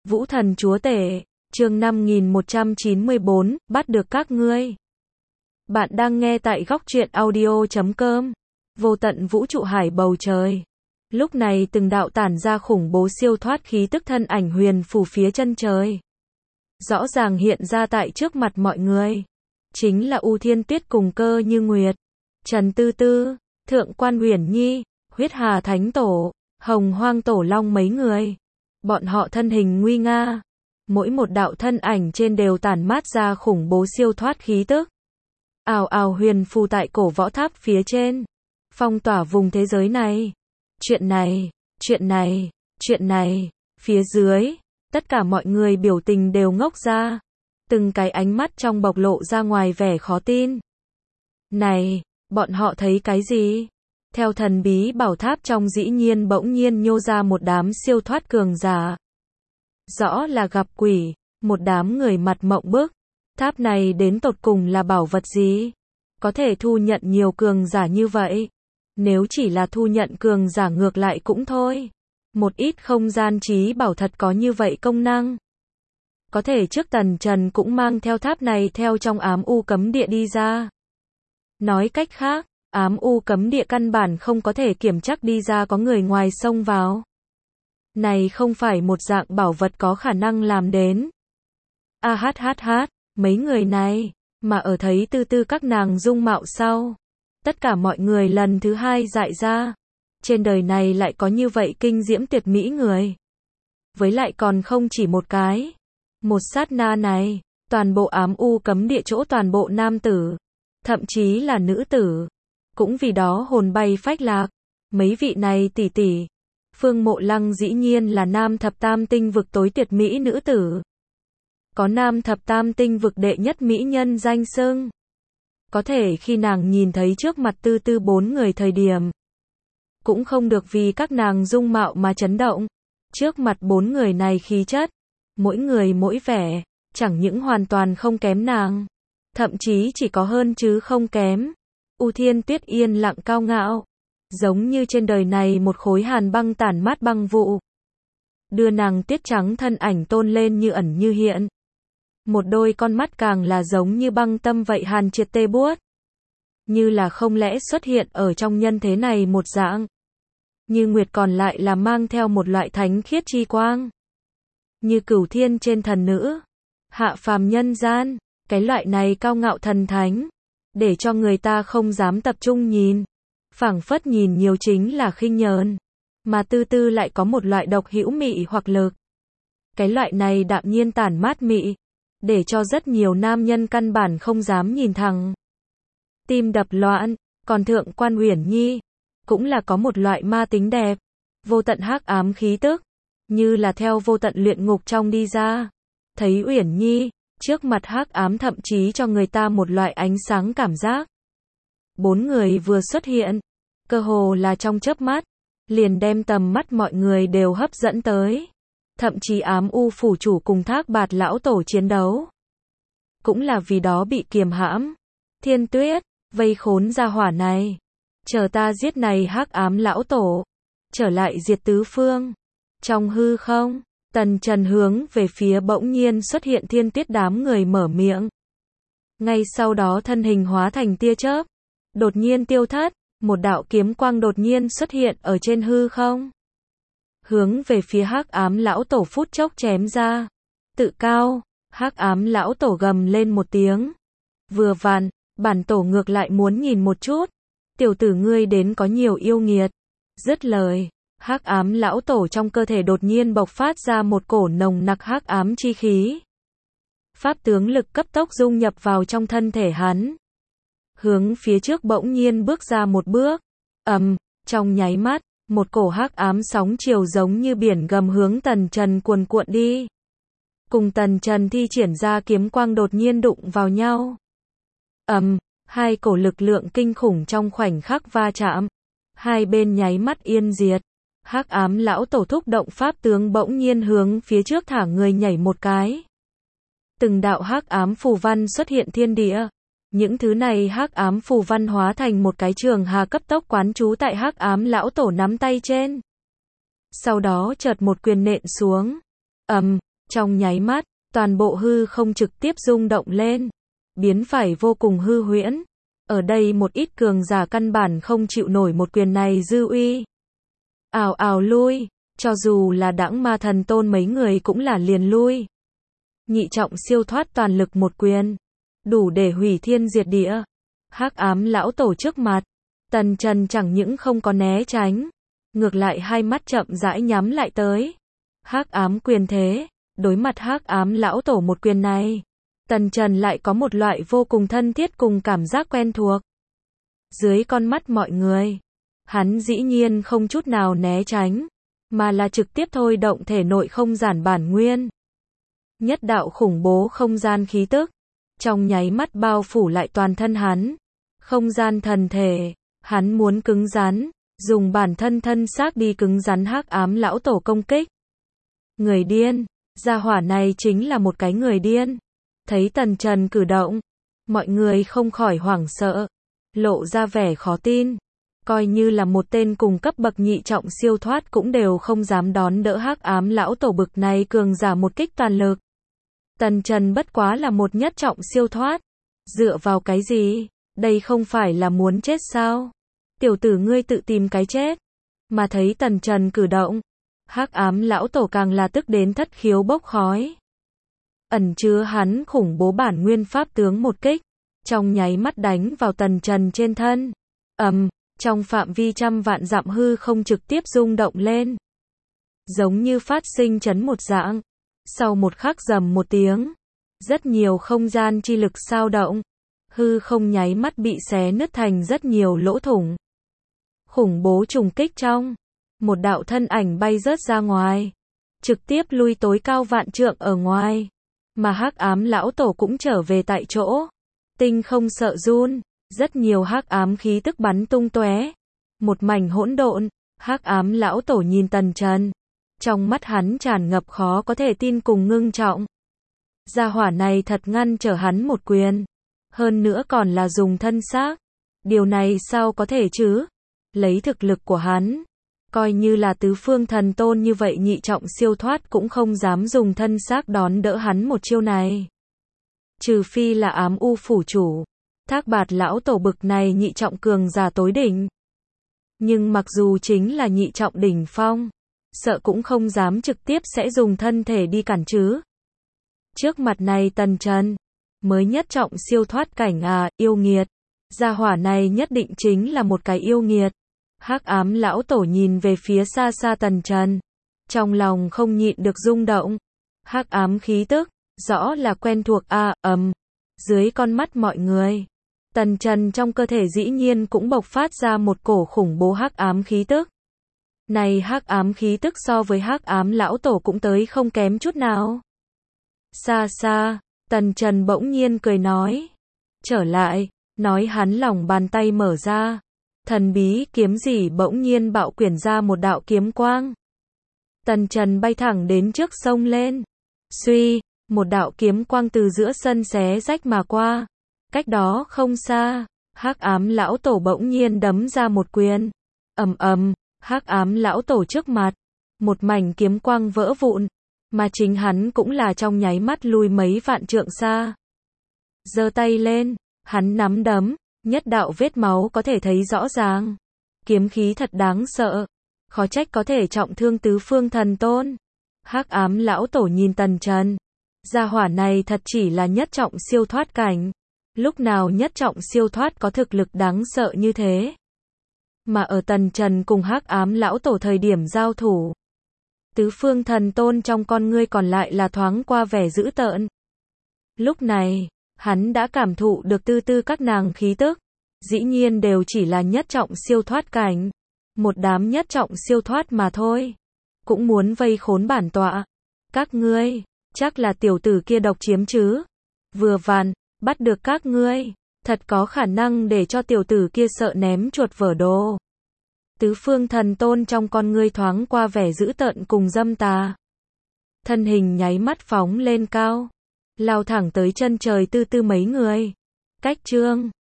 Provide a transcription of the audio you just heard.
Vũ thần chúa tể, chương 5194, bắt được các ngươi. Bạn đang nghe tại góc truyện audio.com. Vô tận vũ trụ hải bầu trời. Lúc này từng đạo tản ra khủng bố siêu thoát khí tức thân ảnh huyền phù phía chân trời. Rõ ràng hiện ra tại trước mặt mọi người. Chính là U Thiên Tuyết cùng Cơ Như Nguyệt, Trần Tư Tư, Thượng Quan Uyển Nhi, Huyết Hà Thánh Tổ, Hồng Hoang Tổ Long mấy người. Bọn họ thân hình nguy nga. Mỗi một đạo thân ảnh trên đều tản mát ra khủng bố siêu thoát khí tức. Ào ào huyền phù tại cổ võ tháp phía trên. Phong tỏa vùng thế giới này. Chuyện này. Phía dưới, tất cả mọi người biểu tình đều ngốc ra. Từng cái ánh mắt trong bộc lộ ra ngoài vẻ khó tin. Này, bọn họ thấy cái gì? Theo thần bí bảo tháp trong dĩ nhiên bỗng nhiên nhô ra một đám siêu thoát cường giả. Rõ là gặp quỷ, một đám người mặt mộng bức. Tháp này đến tột cùng là bảo vật gì? Có thể thu nhận nhiều cường giả như vậy. Nếu chỉ là thu nhận cường giả ngược lại cũng thôi. Một ít không gian trí bảo thật có như vậy công năng. Có thể trước Tần Trần cũng mang theo tháp này theo trong ám u cấm địa đi ra. Nói cách khác, ám u cấm địa căn bản không có thể kiểm chắc đi ra có người ngoài xông vào. Này không phải một dạng bảo vật có khả năng làm đến. Mấy người này, mà ở thấy Tư Tư các nàng dung mạo sau. Tất cả mọi người lần thứ hai dại ra. Trên đời này lại có như vậy kinh diễm tuyệt mỹ người. Với lại còn không chỉ một cái. Một sát na này, toàn bộ ám u cấm địa chỗ toàn bộ nam tử. Thậm chí là nữ tử. Cũng vì đó hồn bay phách lạc. Mấy vị này tỷ tỷ. Phương Mộ Lăng dĩ nhiên là nam thập tam tinh vực tối tuyệt mỹ nữ tử. Có nam thập tam tinh vực đệ nhất mỹ nhân danh xưng. Có thể khi nàng nhìn thấy trước mặt Tư Tư bốn người thời điểm. Cũng không được vì các nàng dung mạo mà chấn động. Trước mặt bốn người này khí chất. Mỗi người mỗi vẻ. Chẳng những hoàn toàn không kém nàng. Thậm chí chỉ có hơn chứ không kém. U Thiên Tuyết yên lặng cao ngạo. Giống như trên đời này một khối hàn băng tản mát băng vụ. Đưa nàng tiết trắng thân ảnh tôn lên như ẩn như hiện. Một đôi con mắt càng là giống như băng tâm vậy hàn triệt tê buốt. Như là không lẽ xuất hiện ở trong nhân thế này một dạng. Như Nguyệt còn lại là mang theo một loại thánh khiết chi quang. Như Cửu Thiên trên thần nữ. Hạ phàm nhân gian. Cái loại này cao ngạo thần thánh. Để cho người ta không dám tập trung nhìn. Phảng phất nhìn nhiều chính là khinh nhờn. Mà Tư Tư lại có một loại độc hữu mị hoặc lực. Cái loại này đạm nhiên tản mát mị. Để cho rất nhiều nam nhân căn bản không dám nhìn thẳng. Tim đập loạn. Còn Thượng Quan Uyển Nhi. Cũng là có một loại ma tính đẹp. Vô tận hắc ám khí tức. Như là theo vô tận luyện ngục trong đi ra. Thấy Uyển Nhi. Trước mặt hắc ám thậm chí cho người ta một loại ánh sáng cảm giác. Bốn người vừa xuất hiện. Cơ hồ là trong chớp mắt. Liền đem tầm mắt mọi người đều hấp dẫn tới. Thậm chí ám u phủ chủ cùng Thác Bạt lão tổ chiến đấu. Cũng là vì đó bị kiềm hãm. Thiên Tuyết, vây khốn ra hỏa này. Chờ ta giết này hắc ám lão tổ. Trở lại diệt tứ phương. Trong hư không, Tần Trần hướng về phía bỗng nhiên xuất hiện Thiên Tuyết đám người mở miệng. Ngay sau đó thân hình hóa thành tia chớp. Đột nhiên tiêu thất. Một đạo kiếm quang đột nhiên xuất hiện ở trên hư không. Hướng về phía hắc ám lão tổ phút chốc chém ra. Tự cao, hắc ám lão tổ gầm lên một tiếng. Vừa vặn, bản tổ ngược lại muốn nhìn một chút. Tiểu tử ngươi đến có nhiều yêu nghiệt. Dứt lời, hắc ám lão tổ trong cơ thể đột nhiên bộc phát ra một cổ nồng nặc hắc ám chi khí. Pháp tướng lực cấp tốc dung nhập vào trong thân thể hắn. Hướng phía trước bỗng nhiên bước ra một bước. Trong nháy mắt, một cổ hắc ám sóng chiều giống như biển gầm hướng Tần Trần cuồn cuộn đi. Cùng Tần Trần thi triển ra kiếm quang đột nhiên đụng vào nhau. Hai cổ lực lượng kinh khủng trong khoảnh khắc va chạm. Hai bên nháy mắt yên diệt. Hắc ám lão tổ thúc động pháp tướng bỗng nhiên hướng phía trước thả người nhảy một cái. Từng đạo hắc ám phù văn xuất hiện thiên địa. Những thứ này hắc ám phù văn hóa thành một cái trường hà cấp tốc quán trú tại hắc ám lão tổ nắm tay trên. Sau đó chợt một quyền nện xuống. Trong nháy mắt, toàn bộ hư không trực tiếp rung động lên, biến phải vô cùng hư huyễn. Ở đây một ít cường giả căn bản không chịu nổi một quyền này dư uy. Ào ào lui, cho dù là Đãng Ma Thần Tôn mấy người cũng là liền lui. Nhị trọng siêu thoát toàn lực một quyền, đủ để hủy thiên diệt địa. Hắc ám lão tổ trước mặt, Tần Trần chẳng những không có né tránh, ngược lại hai mắt chậm rãi nhắm lại tới. Hắc ám quyền thế, đối mặt hắc ám lão tổ một quyền này, Tần Trần lại có một loại vô cùng thân thiết cùng cảm giác quen thuộc. Dưới con mắt mọi người, hắn dĩ nhiên không chút nào né tránh, mà là trực tiếp thôi động thể nội không gian bản nguyên. Nhất đạo khủng bố không gian khí tức, trong nháy mắt bao phủ lại toàn thân hắn. Không gian thần thể, hắn muốn cứng rắn, dùng bản thân thân xác đi cứng rắn hắc ám lão tổ công kích. Người điên, gia hỏa này chính là một cái người điên. Thấy Tần Trần cử động, mọi người không khỏi hoảng sợ, lộ ra vẻ khó tin. Coi như là một tên cùng cấp bậc nhị trọng siêu thoát cũng đều không dám đón đỡ hắc ám lão tổ bực này cường giả một kích toàn lực. Tần Trần bất quá là một nhất trọng siêu thoát. Dựa vào cái gì? Đây không phải là muốn chết sao? Tiểu tử ngươi tự tìm cái chết. Mà thấy Tần Trần cử động, hắc ám lão tổ càng là tức đến thất khiếu bốc khói. Ẩn chứa hắn khủng bố bản nguyên pháp tướng một kích, trong nháy mắt đánh vào Tần Trần trên thân. Trong phạm vi trăm vạn dặm hư không trực tiếp rung động lên. Giống như phát sinh chấn một dạng. Sau một khắc rầm một tiếng, rất nhiều không gian chi lực xao động. Hư không nháy mắt bị xé nứt thành rất nhiều lỗ thủng. Khủng bố trùng kích trong, một đạo thân ảnh bay rớt ra ngoài, trực tiếp lui tối cao vạn trượng ở ngoài. Mà hắc ám lão tổ cũng trở về tại chỗ. Tinh không sợ run, rất nhiều hắc ám khí tức bắn tung tóe, một mảnh hỗn độn. Hắc ám lão tổ nhìn Tần Trần, trong mắt hắn tràn ngập khó có thể tin cùng ngưng trọng. Gia hỏa này thật ngăn trở hắn một quyền, hơn nữa còn là dùng thân xác. Điều này sao có thể chứ? Lấy thực lực của hắn, coi như là tứ phương thần tôn như vậy nhị trọng siêu thoát cũng không dám dùng thân xác đón đỡ hắn một chiêu này. Trừ phi là ám u phủ chủ, Thác Bạt lão tổ bực này nhị trọng cường giả tối đỉnh. Nhưng mặc dù chính là nhị trọng đỉnh phong, sợ cũng không dám trực tiếp sẽ dùng thân thể đi cản chứ. Trước mặt này Tần Trần, mới nhất trọng siêu thoát cảnh yêu nghiệt. Gia hỏa này nhất định chính là một cái yêu nghiệt. Hắc ám lão tổ nhìn về phía xa xa Tần Trần, trong lòng không nhịn được rung động. Hắc ám khí tức, rõ là quen thuộc dưới con mắt mọi người, Tần Trần trong cơ thể dĩ nhiên cũng bộc phát ra một cổ khủng bố hắc ám khí tức. Này hắc ám khí tức so với hắc ám lão tổ cũng tới không kém chút nào. Xa xa, Tần Trần bỗng nhiên cười nói. Trở lại, nói hắn lòng bàn tay mở ra. Thần bí kiếm gì bỗng nhiên bạo quyển ra một đạo kiếm quang. Tần Trần bay thẳng đến trước sông lên. Suy, một đạo kiếm quang từ giữa sân xé rách mà qua. Cách đó không xa, hắc ám lão tổ bỗng nhiên đấm ra một quyền. Hắc ám lão tổ trước mặt, một mảnh kiếm quang vỡ vụn, mà chính hắn cũng là trong nháy mắt lui mấy vạn trượng xa. Giơ tay lên, hắn nắm đấm, nhất đạo vết máu có thể thấy rõ ràng. Kiếm khí thật đáng sợ, khó trách có thể trọng thương tứ phương thần tôn. Hắc ám lão tổ nhìn Tần Trần, gia hỏa này thật chỉ là nhất trọng siêu thoát cảnh. Lúc nào nhất trọng siêu thoát có thực lực đáng sợ như thế? Mà ở Tần Trần cùng hắc ám lão tổ thời điểm giao thủ, tứ phương thần tôn trong con ngươi còn lại là thoáng qua vẻ dữ tợn. Lúc này, hắn đã cảm thụ được tư tư các nàng khí tức, dĩ nhiên đều chỉ là nhất trọng siêu thoát cảnh, một đám nhất trọng siêu thoát mà thôi, cũng muốn vây khốn bản tọa. Các ngươi, chắc là tiểu tử kia độc chiếm chứ? Vừa vặn, bắt được các ngươi, thật có khả năng để cho tiểu tử kia sợ ném chuột vỡ đồ. Tứ phương thần tôn trong con ngươi thoáng qua vẻ dữ tợn cùng dâm tà. Thân hình nháy mắt phóng lên cao, lao thẳng tới chân trời tư tư mấy người. Cách chương